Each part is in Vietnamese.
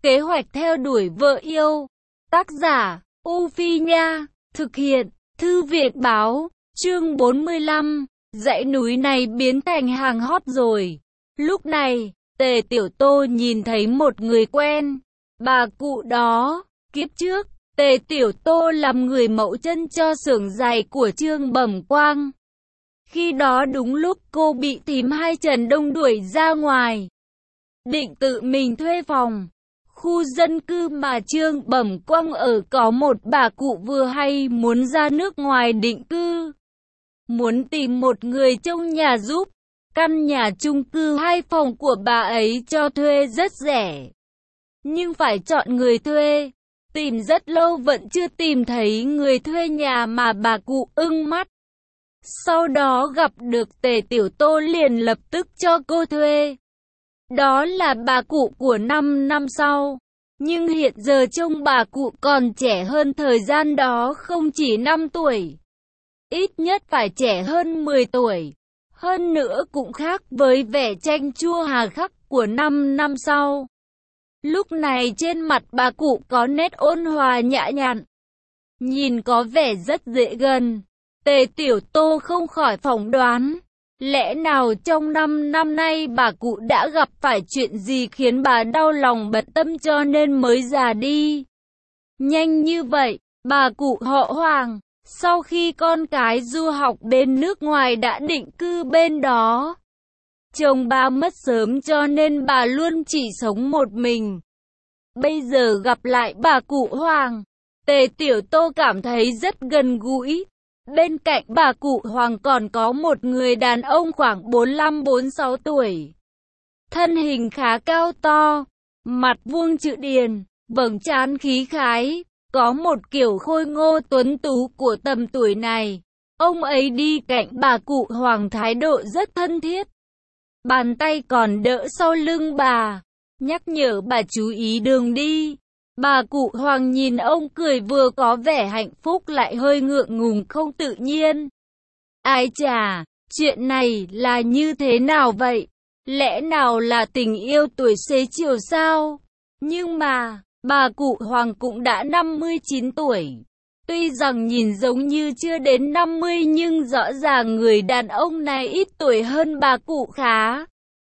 Kế hoạch theo đuổi vợ yêu. Tác giả, U Phi Nha. Thực hiện, Thư viện Báo. Chương 45. Dãy núi này biến thành hàng hot rồi. Lúc này, Tề Tiểu Tô nhìn thấy một người quen. Bà cụ đó, kiếp trước, Tề Tiểu Tô làm người mẫu chân cho xưởng giày của Trương Bẩm Quang. Khi đó đúng lúc cô bị thím Hai Trần Đông đuổi ra ngoài. Định tự mình thuê phòng. Khu dân cư mà Trương Bẩm Quang ở có một bà cụ vừa hay muốn ra nước ngoài định cư. Muốn tìm một người trông nhà giúp. Căn nhà chung cư 2 phòng của bà ấy cho thuê rất rẻ. Nhưng phải chọn người thuê. Tìm rất lâu vẫn chưa tìm thấy người thuê nhà mà bà cụ ưng mắt. Sau đó gặp được Tề Tiểu Tô liền lập tức cho cô thuê. Đó là bà cụ của 5 năm sau. Nhưng hiện giờ trông bà cụ còn trẻ hơn thời gian đó không chỉ 5 tuổi. Ít nhất phải trẻ hơn 10 tuổi. Hơn nữa cũng khác với vẻ chanh chua hà khắc của 5 năm sau. Lúc này trên mặt bà cụ có nét ôn hòa nhã nhặn. Nhìn có vẻ rất dễ gần. Tề Tiểu Tô không khỏi phỏng đoán. Lẽ nào trong 5 năm nay bà cụ đã gặp phải chuyện gì khiến bà đau lòng bận tâm cho nên mới già đi. Nhanh như vậy, bà cụ họ Hoàng, sau khi con cái du học bên nước ngoài đã định cư bên đó. Chồng bà mất sớm cho nên bà luôn chỉ sống một mình. Bây giờ gặp lại bà cụ Hoàng, Tề Tiểu Tô cảm thấy rất gần gũi. Bên cạnh bà cụ Hoàng còn có một người đàn ông khoảng 45-46 tuổi. Thân hình khá cao to, mặt vuông chữ điền, vầng trán khí khái, có một kiểu khôi ngô tuấn tú của tầm tuổi này. Ông ấy đi cạnh bà cụ Hoàng thái độ rất thân thiết. Bàn tay còn đỡ sau lưng bà, nhắc nhở bà chú ý đường đi. Bà cụ Hoàng nhìn ông cười vừa có vẻ hạnh phúc lại hơi ngượng ngùng không tự nhiên. Ai chà, chuyện này là như thế nào vậy? Lẽ nào là tình yêu tuổi xế chiều sao? Nhưng mà, bà cụ Hoàng cũng đã 59 tuổi. Tuy rằng nhìn giống như chưa đến 50 nhưng rõ ràng người đàn ông này ít tuổi hơn bà cụ khá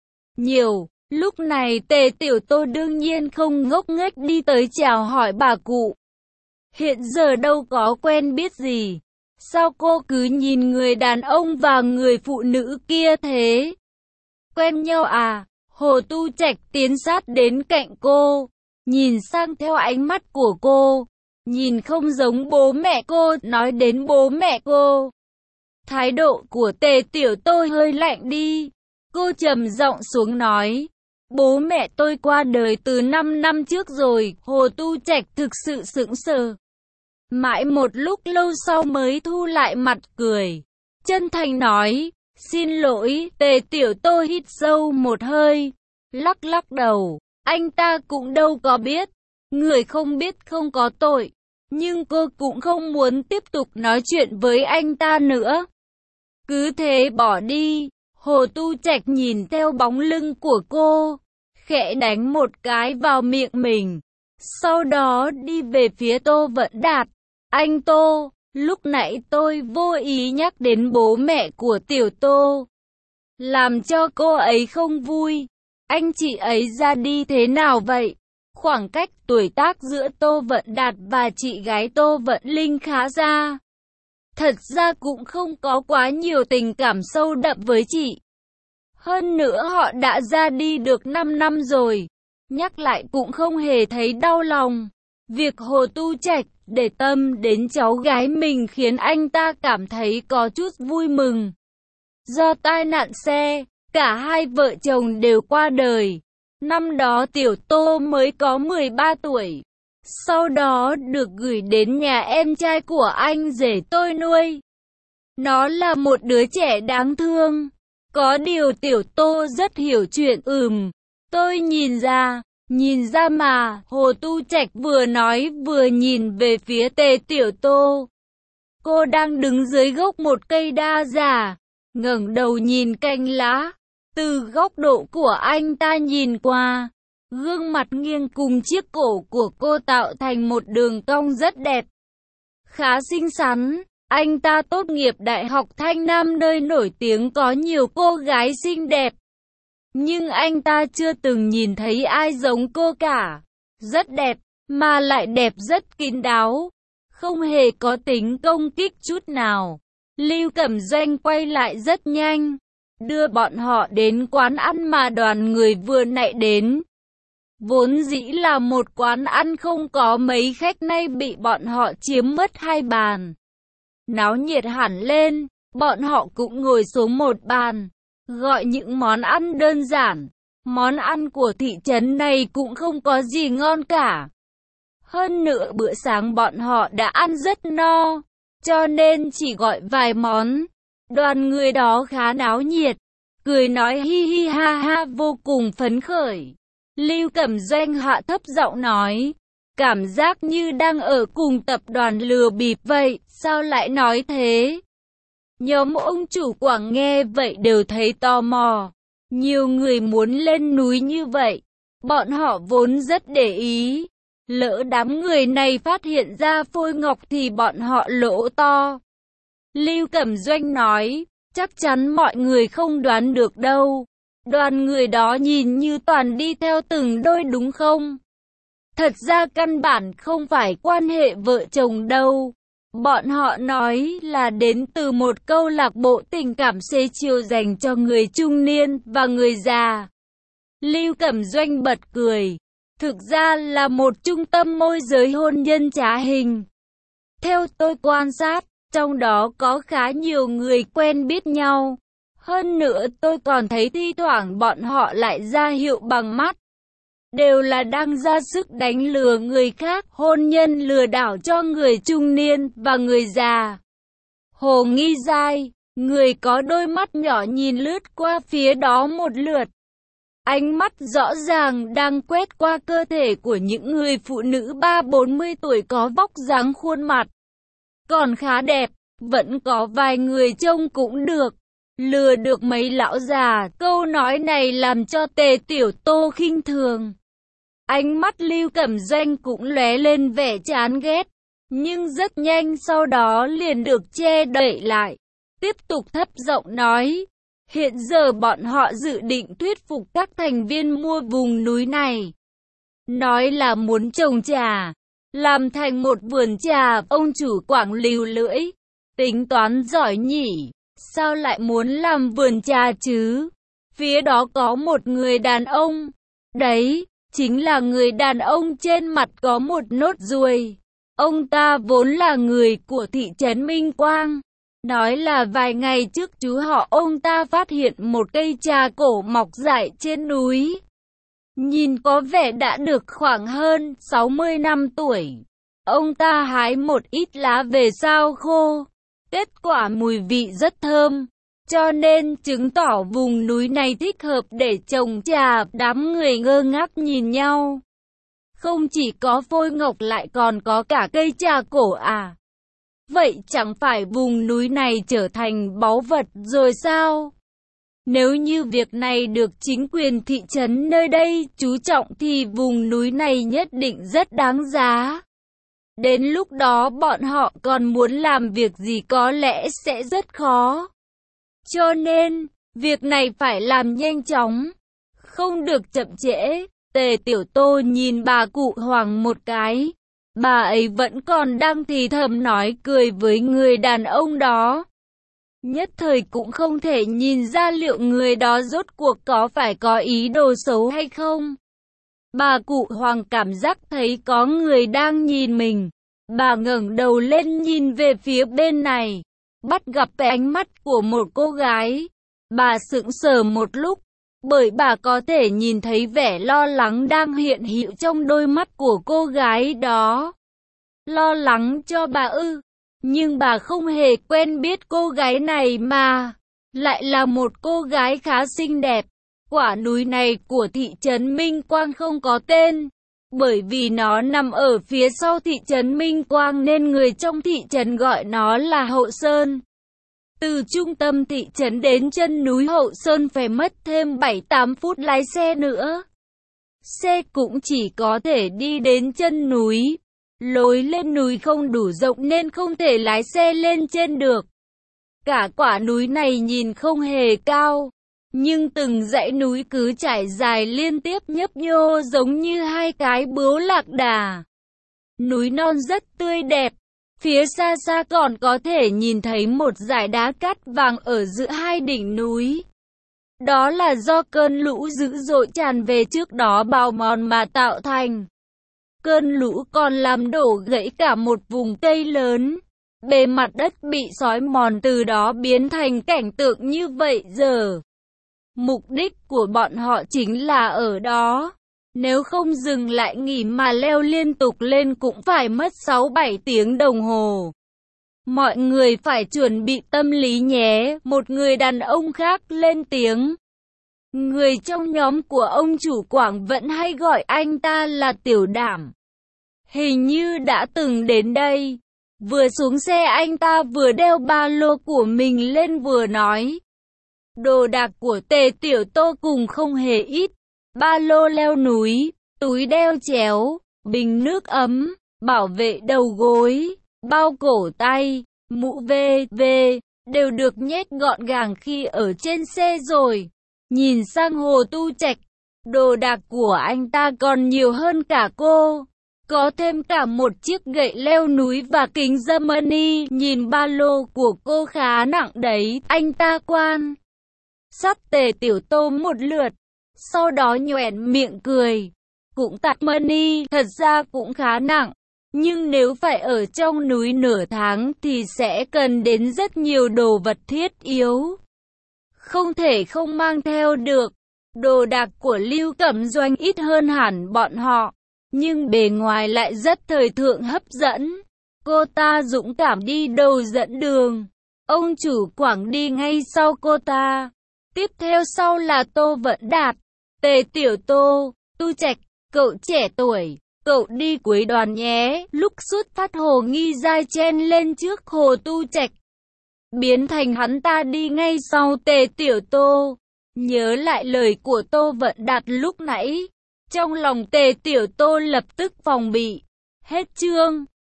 nhiều. Lúc này Tề Tiểu Tô đương nhiên không ngốc nghếch đi tới chào hỏi bà cụ. Hiện giờ đâu có quen biết gì. Sao cô cứ nhìn người đàn ông và người phụ nữ kia thế? Quen nhau à? Hồ Tu Trạch tiến sát đến cạnh cô. Nhìn sang theo ánh mắt của cô. Nhìn không giống bố mẹ cô, nói đến bố mẹ cô. Thái độ của Tề Tiểu Tô hơi lạnh đi. Cô trầm giọng xuống nói. Bố mẹ tôi qua đời từ 5 năm trước rồi. Hồ Tu Trạch thực sự sững sờ. Mãi một lúc lâu sau mới thu lại mặt cười. Chân thành nói, xin lỗi. Tề Tiểu Tô hít sâu một hơi, lắc lắc đầu. Anh ta cũng đâu có biết. Người không biết không có tội. Nhưng cô cũng không muốn tiếp tục nói chuyện với anh ta nữa. Cứ thế bỏ đi. Hồ Tu Trạch nhìn theo bóng lưng của cô, khẽ đánh một cái vào miệng mình. Sau đó đi về phía Tô Vận Đạt. Anh Tô, lúc nãy tôi vô ý nhắc đến bố mẹ của Tiểu Tô, làm cho cô ấy không vui. Anh chị ấy ra đi thế nào vậy? Khoảng cách tuổi tác giữa Tô Vận Đạt và chị gái Tô Vận Linh khá xa. Thật ra cũng không có quá nhiều tình cảm sâu đậm với chị. Hơn nữa họ đã ra đi được 5 năm rồi. Nhắc lại cũng không hề thấy đau lòng. Việc Hồ Tu Trạch để tâm đến cháu gái mình khiến anh ta cảm thấy có chút vui mừng. Do tai nạn xe, cả hai vợ chồng đều qua đời. Năm đó Tiểu Tô mới có 13 tuổi. Sau đó được gửi đến nhà em trai của anh rể tôi nuôi. Nó là một đứa trẻ đáng thương. Có điều Tiểu Tô rất hiểu chuyện. Tôi nhìn ra mà. Hồ Tu Trạch vừa nói vừa nhìn về phía Tề Tiểu Tô. Cô đang đứng dưới gốc một cây đa già, ngẩng đầu nhìn cành lá. Từ góc độ của anh ta nhìn qua, Gương mặt nghiêng cùng chiếc cổ của cô tạo thành một đường cong rất đẹp, khá xinh xắn. Anh ta tốt nghiệp Đại học Thanh Nam nơi nổi tiếng có nhiều cô gái xinh đẹp. Nhưng anh ta chưa từng nhìn thấy ai giống cô cả. Rất đẹp, mà lại đẹp rất kín đáo, không hề có tính công kích chút nào. Lưu Cẩm Doanh quay lại rất nhanh, đưa bọn họ đến quán ăn mà đoàn người vừa nãy đến. Vốn dĩ là một quán ăn không có mấy khách, nay bị bọn họ chiếm mất 2 bàn. Náo nhiệt hẳn lên, bọn họ cũng ngồi xuống một bàn, gọi những món ăn đơn giản. Món ăn của thị trấn này cũng không có gì ngon cả. Hơn nữa bữa sáng bọn họ đã ăn rất no, cho nên chỉ gọi vài món. Đoàn người đó khá náo nhiệt, cười nói hi hi ha ha vô cùng phấn khởi. Lưu Cẩm Doanh hạ thấp giọng nói, cảm giác như đang ở cùng tập đoàn lừa bịp vậy, sao lại nói thế? Nhóm ông chủ Quảng nghe vậy đều thấy tò mò. Nhiều người muốn lên núi như vậy, bọn họ vốn rất để ý. Lỡ đám người này phát hiện ra phôi ngọc thì bọn họ lỗ to. Lưu Cẩm Doanh nói, chắc chắn mọi người không đoán được đâu. Đoàn người đó nhìn như toàn đi theo từng đôi đúng không? Thật ra căn bản không phải quan hệ vợ chồng đâu. Bọn họ nói là đến từ một câu lạc bộ tình cảm xế chiều dành cho người trung niên và người già. Lưu Cẩm Doanh bật cười. Thực ra là một trung tâm môi giới hôn nhân trá hình. Theo tôi quan sát, trong đó có khá nhiều người quen biết nhau. Hơn nữa tôi còn thấy thi thoảng bọn họ lại ra hiệu bằng mắt. Đều là đang ra sức đánh lừa người khác, hôn nhân lừa đảo cho người trung niên và người già. Hồ Nghi Giai, người có đôi mắt nhỏ nhìn lướt qua phía đó một lượt. Ánh mắt rõ ràng đang quét qua cơ thể của những người phụ nữ 30-40 tuổi có vóc dáng khuôn mặt còn khá đẹp, vẫn có vài người trông cũng được. Lừa được mấy lão già, câu nói này làm cho Tề Tiểu Tô khinh thường. Ánh mắt Lưu Cẩm Doanh cũng lóe lên vẻ chán ghét, nhưng rất nhanh sau đó liền được che đậy lại. Tiếp tục thấp giọng nói, hiện giờ bọn họ dự định thuyết phục các thành viên mua vùng núi này. Nói là muốn trồng trà, làm thành một vườn trà. Ông chủ Quảng líu lưỡi, tính toán giỏi nhỉ, sao lại muốn làm vườn trà chứ? Phía đó có một người đàn ông, đấy, chính là người đàn ông trên mặt có một nốt ruồi. Ông ta vốn là người của thị trấn Minh Quang. Nói là vài ngày trước chú họ ông ta phát hiện một cây trà cổ mọc dại trên núi. Nhìn có vẻ đã được khoảng hơn 60 năm tuổi. Ông ta hái một ít lá về sao khô. Kết quả mùi vị rất thơm, cho nên chứng tỏ vùng núi này thích hợp để trồng trà. Đám người ngơ ngác nhìn nhau. Không chỉ có phôi ngọc lại còn có cả cây trà cổ à? Vậy chẳng phải vùng núi này trở thành báu vật rồi sao? Nếu như việc này được chính quyền thị trấn nơi đây chú trọng thì vùng núi này nhất định rất đáng giá. Đến lúc đó bọn họ còn muốn làm việc gì có lẽ sẽ rất khó. Cho nên, việc này phải làm nhanh chóng, không được chậm trễ. Tề Tiểu Tô nhìn bà cụ Hoàng một cái. Bà ấy vẫn còn đang thì thầm nói cười với người đàn ông đó. Nhất thời cũng không thể nhìn ra liệu người đó rốt cuộc có phải có ý đồ xấu hay không. Bà cụ Hoàng cảm giác thấy có người đang nhìn mình. Bà ngẩng đầu lên nhìn về phía bên này, bắt gặp cái ánh mắt của một cô gái. Bà sững sờ một lúc, bởi bà có thể nhìn thấy vẻ lo lắng đang hiện hữu trong đôi mắt của cô gái đó. Lo lắng cho bà ư? Nhưng bà không hề quen biết cô gái này mà. Lại là một cô gái khá xinh đẹp. Quả núi này của thị trấn Minh Quang không có tên. Bởi vì nó nằm ở phía sau thị trấn Minh Quang nên người trong thị trấn gọi nó là Hậu Sơn. Từ trung tâm thị trấn đến chân núi Hậu Sơn phải mất thêm 7-8 phút lái xe nữa. xe cũng chỉ có thể đi đến chân núi. Lối lên núi không đủ rộng nên không thể lái xe lên trên được. Cả quả núi này nhìn không hề cao, nhưng từng dãy núi cứ trải dài liên tiếp nhấp nhô giống như hai cái bướu lạc đà. Núi non rất tươi đẹp, phía xa xa còn có thể nhìn thấy một dải đá cát vàng ở giữa hai đỉnh núi. Đó là do cơn lũ dữ dội tràn về trước đó bào mòn mà tạo thành. Cơn lũ còn làm đổ gãy cả một vùng cây lớn. Bề mặt đất bị xói mòn từ đó biến thành cảnh tượng như vậy giờ. Mục đích của bọn họ chính là ở đó. Nếu không dừng lại nghỉ mà leo liên tục lên cũng phải mất 6-7 tiếng đồng hồ. Mọi người phải chuẩn bị tâm lý nhé, một người đàn ông khác lên tiếng. Người trong nhóm của ông chủ Quảng vẫn hay gọi anh ta là Tiểu Đảm. Hình như đã từng đến đây. Vừa xuống xe anh ta vừa đeo ba lô của mình lên vừa nói. Đồ đạc của Tề Tiểu Tô cùng không hề ít. Ba lô leo núi, túi đeo chéo, bình nước ấm, bảo vệ đầu gối, bao cổ tay, mũ v.v. đều được nhét gọn gàng khi ở trên xe rồi. Nhìn sang Hồ Tu Trạch, đồ đạc của anh ta còn nhiều hơn cả cô. Có thêm cả một chiếc gậy leo núi và kính Germany. Nhìn ba lô của cô khá nặng đấy. Anh ta quan sát Tề Tiểu Tô một lượt, sau đó nhoẻn miệng cười. Cũng tạt money, thật ra cũng khá nặng. Nhưng nếu phải ở trong núi nửa tháng thì sẽ cần đến rất nhiều đồ vật thiết yếu. Không thể không mang theo được. Đồ đạc của Lưu Cẩm Doanh ít hơn hẳn bọn họ, nhưng bề ngoài lại rất thời thượng hấp dẫn. Cô ta dũng cảm đi đầu dẫn đường. Ông chủ Quảng đi ngay sau cô ta. Tiếp theo sau là Tô Vận Đạt, Tề Tiểu Tô, Tu Trạch, cậu trẻ tuổi, cậu đi cuối đoàn nhé. Lúc xuất phát Hồ Nghi Giai chen lên trước Hồ Tu Trạch, biến thành hắn ta đi ngay sau Tề Tiểu Tô. Nhớ lại lời của Tô Vận Đạt lúc nãy, trong lòng Tề Tiểu Tô lập tức phòng bị. Hết chương.